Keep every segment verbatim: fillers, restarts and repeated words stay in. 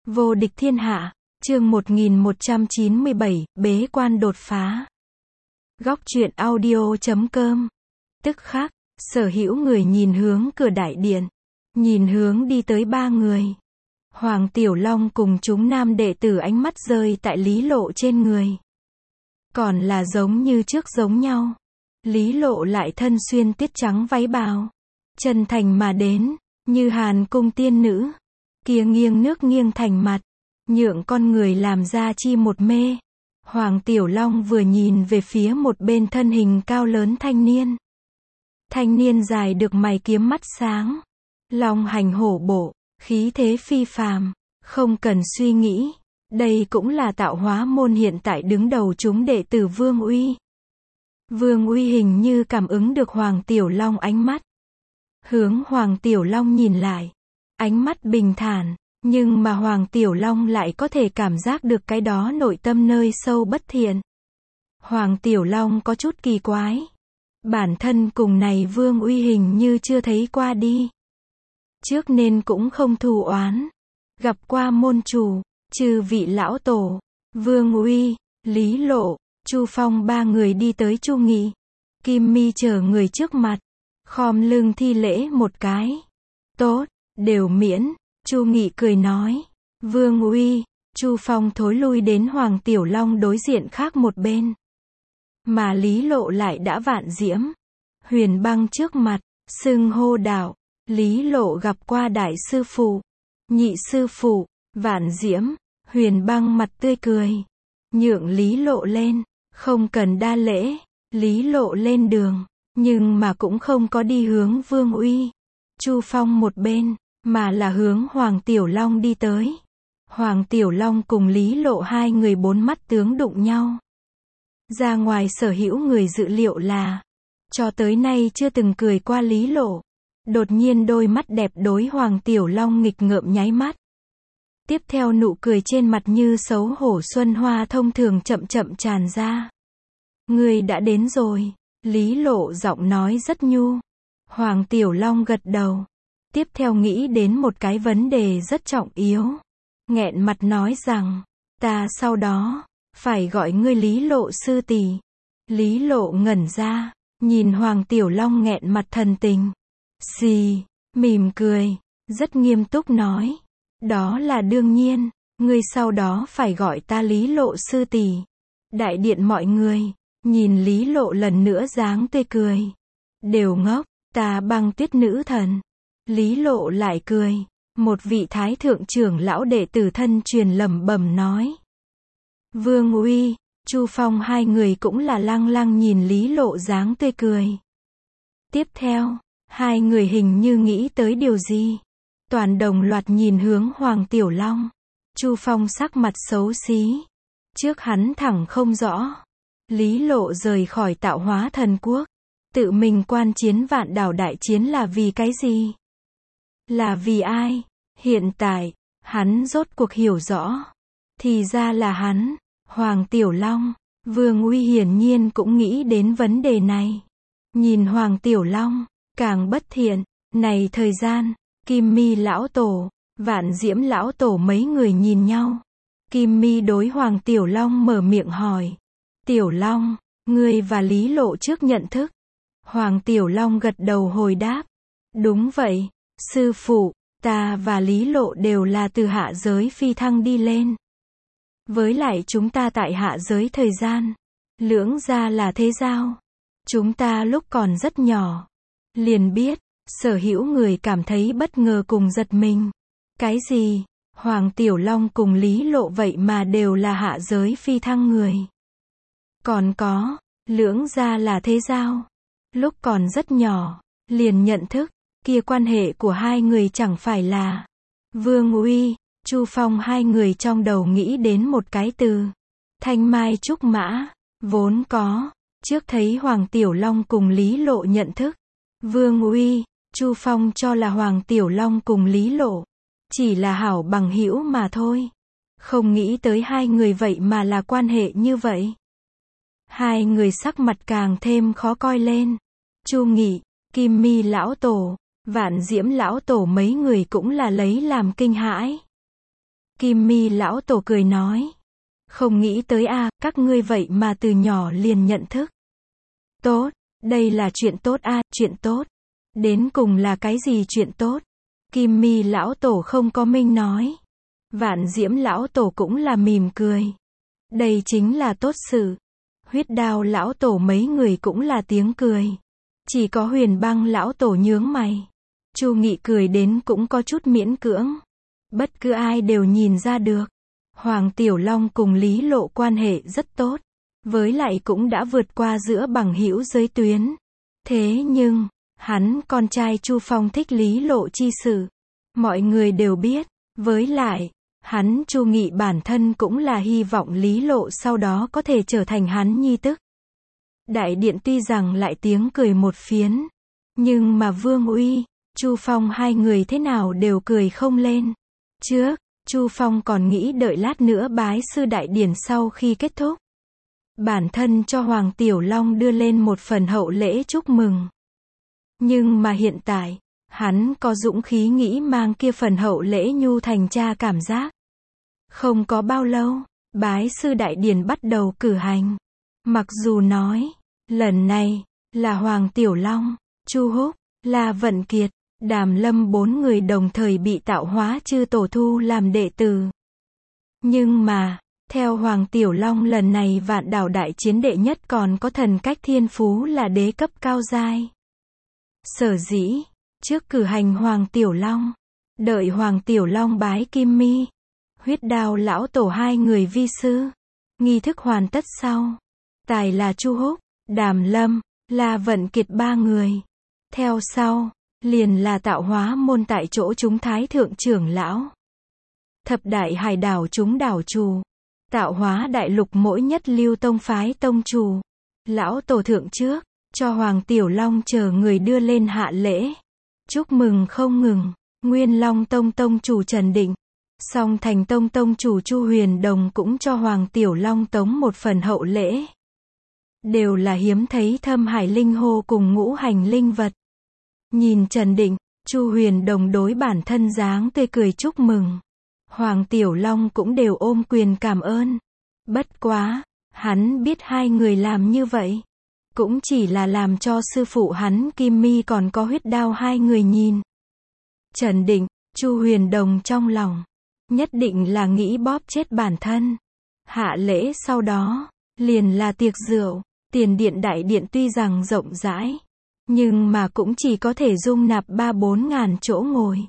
Vô địch thiên hạ, chương một nghìn một trăm chín mươi bảy, bế quan đột phá. Góc truyện audio chấm com. Tức khắc, sở hữu người nhìn hướng cửa đại điện, nhìn hướng đi tới ba người. Hoàng Tiểu Long cùng chúng nam đệ tử ánh mắt rơi tại Lý Lộ trên người. Còn là giống như trước giống nhau. Lý Lộ lại thân xuyên tuyết trắng váy bào, chân thành mà đến, như Hàn cung tiên nữ. Kia nghiêng nước nghiêng thành mặt, nhượng con người làm ra chi một mê. Hoàng Tiểu Long vừa nhìn về phía một bên thân hình cao lớn thanh niên. Thanh niên dài được mày kiếm mắt sáng, long hành hổ bộ, khí thế phi phàm, không cần suy nghĩ, đây cũng là tạo hóa môn hiện tại đứng đầu chúng đệ tử Vương Uy. Vương Uy hình như cảm ứng được Hoàng Tiểu Long ánh mắt, hướng Hoàng Tiểu Long nhìn lại, ánh mắt bình thản, nhưng mà Hoàng Tiểu Long lại có thể cảm giác được cái đó nội tâm nơi sâu bất thiện. Hoàng Tiểu Long có chút kỳ quái, bản thân cùng này Vương Uy hình như chưa thấy qua đi, trước nên cũng không thù oán. Gặp qua môn chủ, chư vị lão tổ, Vương Uy, Lý Lộ, Chu Phong ba người đi tới Chu Nghị, Kim Mi chờ người trước mặt, khom lưng thi lễ một cái. Tốt, đều miễn. Chu Nghị cười nói. Vương Uy, Chu Phong thối lui đến Hoàng Tiểu Long đối diện khác một bên. Mà Lý Lộ lại đã vạn diễm, Huyền Băng trước mặt, xưng hô đạo. Lý Lộ gặp qua đại sư phụ, nhị sư phụ, vạn diễm. Huyền Băng mặt tươi cười, nhượng Lý Lộ lên, không cần đa lễ. Lý Lộ lên đường, nhưng mà cũng không có đi hướng Vương Uy, Chu Phong một bên, mà là hướng Hoàng Tiểu Long đi tới. Hoàng Tiểu Long cùng Lý Lộ hai người bốn mắt tướng đụng nhau. Ra ngoài sở hữu người dự liệu là, cho tới nay chưa từng cười qua Lý Lộ, đột nhiên đôi mắt đẹp đối Hoàng Tiểu Long nghịch ngợm nháy mắt. Tiếp theo nụ cười trên mặt như xấu hổ xuân hoa thông thường chậm chậm tràn ra. Người đã đến rồi, Lý Lộ giọng nói rất nhu. Hoàng Tiểu Long gật đầu. Tiếp theo nghĩ đến một cái vấn đề rất trọng yếu. Nghẹn mặt nói rằng, ta sau đó, phải gọi ngươi Lý Lộ sư tỷ. Lý Lộ ngẩn ra, nhìn Hoàng Tiểu Long nghẹn mặt thần tình. Xì, mỉm cười, rất nghiêm túc nói. Đó là đương nhiên, ngươi sau đó phải gọi ta Lý Lộ sư tỷ. Đại điện mọi người, nhìn Lý Lộ lần nữa dáng tươi cười. Đều ngốc, ta Băng Tuyết nữ thần. Lý Lộ lại cười, một vị thái thượng trưởng lão đệ tử thân truyền lẩm bẩm nói. Vương Uy, Chu Phong hai người cũng là lăng lăng nhìn Lý Lộ dáng tươi cười. Tiếp theo, hai người hình như nghĩ tới điều gì, toàn đồng loạt nhìn hướng Hoàng Tiểu Long. Chu Phong sắc mặt xấu xí, trước hắn thẳng không rõ. Lý Lộ rời khỏi tạo hóa thần quốc, tự mình quan chiến vạn đảo đại chiến là vì cái gì? Là vì ai? Hiện tại, hắn rốt cuộc hiểu rõ. Thì ra là hắn, Hoàng Tiểu Long. Vương Uy hiển nhiên cũng nghĩ đến vấn đề này. Nhìn Hoàng Tiểu Long, càng bất thiện. Này thời gian, Kim Mi lão tổ, Vạn Diễm lão tổ mấy người nhìn nhau. Kim Mi đối Hoàng Tiểu Long mở miệng hỏi. Tiểu Long, ngươi và Lý Lộ trước nhận thức. Hoàng Tiểu Long gật đầu hồi đáp. Đúng vậy, sư phụ, ta và Lý Lộ đều là từ hạ giới phi thăng đi lên. Với lại chúng ta tại hạ giới thời gian, lưỡng gia là thế giao. Chúng ta lúc còn rất nhỏ, liền biết, sở hữu người cảm thấy bất ngờ cùng giật mình. Cái gì? Hoàng Tiểu Long cùng Lý Lộ vậy mà đều là hạ giới phi thăng người. Còn có, lưỡng gia là thế giao. Lúc còn rất nhỏ, liền nhận thức, kia quan hệ của hai người chẳng phải là. Vương Uy, Chu Phong hai người trong đầu nghĩ đến một cái từ. Thanh mai trúc mã, vốn có, trước thấy Hoàng Tiểu Long cùng Lý Lộ nhận thức. Vương Uy, Chu Phong cho là Hoàng Tiểu Long cùng Lý Lộ chỉ là hảo bằng hữu mà thôi. Không nghĩ tới hai người vậy mà là quan hệ như vậy. Hai người sắc mặt càng thêm khó coi lên. Chu Nghị, Kim Mi lão tổ, Vạn Diễm lão tổ mấy người cũng là lấy làm kinh hãi. Kim Mi lão tổ cười nói. Không nghĩ tới a, các ngươi vậy mà từ nhỏ liền nhận thức. Tốt, đây là chuyện tốt a, chuyện tốt. Đến cùng là cái gì chuyện tốt? Kim Mi lão tổ không có minh nói. Vạn Diễm lão tổ cũng là mỉm cười. Đây chính là tốt sự. Huyết Đao lão tổ mấy người cũng là tiếng cười. Chỉ có Huyền Băng lão tổ nhướng mày. Chu Nghị cười đến cũng có chút miễn cưỡng. Bất cứ ai đều nhìn ra được. Hoàng Tiểu Long cùng Lý Lộ quan hệ rất tốt. Với lại cũng đã vượt qua giữa bằng hữu giới tuyến. Thế nhưng, hắn con trai Chu Phong thích Lý Lộ chi sự. Mọi người đều biết. Với lại, hắn Chu Nghị bản thân cũng là hy vọng Lý Lộ sau đó có thể trở thành hắn nhi tức. Đại điện tuy rằng lại tiếng cười một phiến. Nhưng mà Vương Uy, Chu Phong hai người thế nào đều cười không lên. Trước, Chu Phong còn nghĩ đợi lát nữa bái sư đại điển sau khi kết thúc. Bản thân cho Hoàng Tiểu Long đưa lên một phần hậu lễ chúc mừng. Nhưng mà hiện tại, hắn có dũng khí nghĩ mang kia phần hậu lễ nhu thành cha cảm giác. Không có bao lâu, bái sư đại điển bắt đầu cử hành. Mặc dù nói, lần này, là Hoàng Tiểu Long, Chu Húc, La Vận Kiệt, Đàm Lâm bốn người đồng thời bị tạo hóa chư tổ thu làm đệ tử. Nhưng mà, theo Hoàng Tiểu Long lần này vạn đảo đại chiến đệ nhất còn có thần cách thiên phú là đế cấp cao giai. Sở dĩ, trước cử hành Hoàng Tiểu Long, đợi Hoàng Tiểu Long bái Kim Mi, Huyết Đao lão tổ hai người vi sư. Nghi thức hoàn tất sau. Tài là Chu Húc, Đàm Lâm, La Vận Kiệt ba người. Theo sau, liền là tạo hóa môn tại chỗ chúng thái thượng trưởng lão. Thập đại hải đảo chúng đảo chủ. Tạo hóa đại lục mỗi nhất lưu tông phái tông chủ. Lão tổ thượng trước, cho Hoàng Tiểu Long chờ người đưa lên hạ lễ. Chúc mừng không ngừng. Nguyên Long tông tông chủ Trần Định. Song Thành tông tông chủ Chu Huyền Đồng cũng cho Hoàng Tiểu Long tống một phần hậu lễ. Đều là hiếm thấy thâm hải linh hô cùng ngũ hành linh vật. Nhìn Trần Định, Chu Huyền Đồng đối bản thân dáng tươi cười chúc mừng. Hoàng Tiểu Long cũng đều ôm quyền cảm ơn. Bất quá, hắn biết hai người làm như vậy. Cũng chỉ là làm cho sư phụ hắn Kim Mi còn có Huyết Đao hai người nhìn. Trần Định, Chu Huyền Đồng trong lòng. Nhất định là nghĩ bóp chết bản thân. Hạ lễ sau đó, liền là tiệc rượu. Tiền điện đại điện tuy rằng rộng rãi. Nhưng mà cũng chỉ có thể dung nạp ba bốn ngàn chỗ ngồi.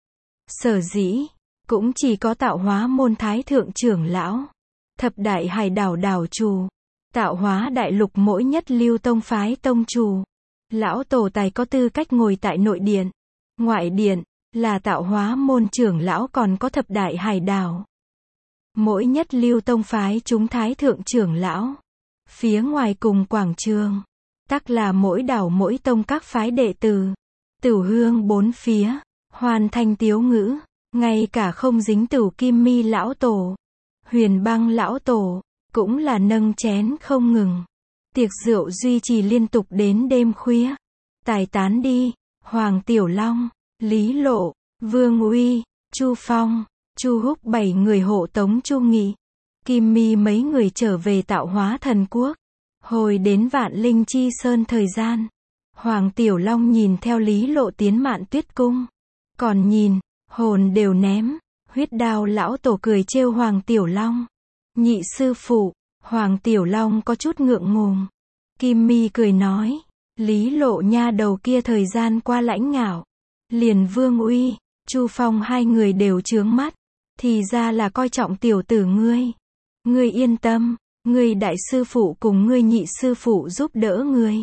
Sở dĩ, cũng chỉ có tạo hóa môn thái thượng trưởng lão. Thập đại hải đảo đảo chủ. Tạo hóa đại lục mỗi nhất lưu tông phái tông chủ. Lão tổ tài có tư cách ngồi tại nội điện. Ngoại điện, là tạo hóa môn trưởng lão còn có thập đại hải đảo. Mỗi nhất lưu tông phái chúng thái thượng trưởng lão. Phía ngoài cùng quảng trường. Tắc là mỗi đảo mỗi tông các phái đệ tử. Tửu hương bốn phía. Hoàn thành tiếu ngữ. Ngay cả không dính tửu Kim Mi lão tổ. Huyền Băng lão tổ. Cũng là nâng chén không ngừng. Tiệc rượu duy trì liên tục đến đêm khuya. Tài tán đi. Hoàng Tiểu Long, Lý Lộ, Vương Uy, Chu Phong, Chu Húc bảy người hộ tống Chu Nghị. Kim Mi mấy người trở về tạo hóa thần quốc. Hồi đến Vạn Linh Chi Sơn thời gian. Hoàng Tiểu Long nhìn theo Lý Lộ tiến Mạn Tuyết cung. Còn nhìn, hồn đều ném. Huyết Đao lão tổ cười trêu Hoàng Tiểu Long. Nhị sư phụ, Hoàng Tiểu Long có chút ngượng ngùng. Kim Mi cười nói. Lý Lộ nha đầu kia thời gian qua lãnh ngạo. Liền Vương Uy, Chu Phong hai người đều chướng mắt. Thì ra là coi trọng tiểu tử ngươi. Ngươi yên tâm, ngươi đại sư phụ cùng ngươi nhị sư phụ giúp đỡ ngươi.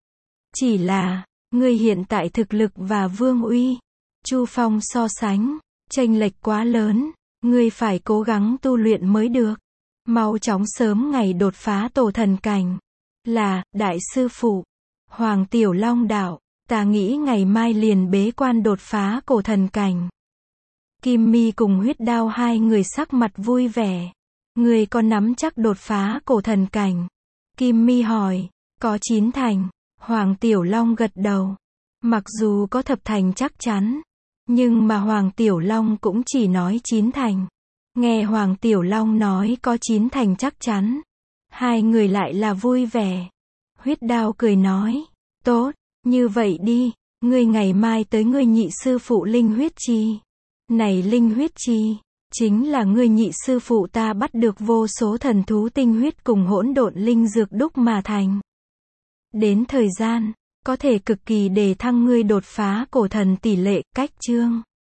Chỉ là, ngươi hiện tại thực lực và Vương Uy, Chu Phong so sánh, chênh lệch quá lớn. Ngươi phải cố gắng tu luyện mới được. Mau chóng sớm ngày đột phá tổ thần cảnh. Là, đại sư phụ. Hoàng Tiểu Long đạo, ta nghĩ ngày mai liền bế quan đột phá cổ thần cảnh. Kim Mi cùng Huyết Đao hai người sắc mặt vui vẻ. Người có nắm chắc đột phá cổ thần cảnh? Kim Mi hỏi. Có chín thành. Hoàng Tiểu Long gật đầu. Mặc dù có thập thành chắc chắn, nhưng mà Hoàng Tiểu Long cũng chỉ nói chín thành. Nghe Hoàng Tiểu Long nói có chín thành chắc chắn. Hai người lại là vui vẻ. Huyết Đao cười nói, tốt, như vậy đi, ngươi ngày mai tới ngươi nhị sư phụ Linh Huyết Trì. Này Linh Huyết Trì, chính là ngươi nhị sư phụ ta bắt được vô số thần thú tinh huyết cùng hỗn độn linh dược đúc mà thành. Đến thời gian, có thể cực kỳ đề thăng ngươi đột phá cổ thần tỷ lệ, cách chương.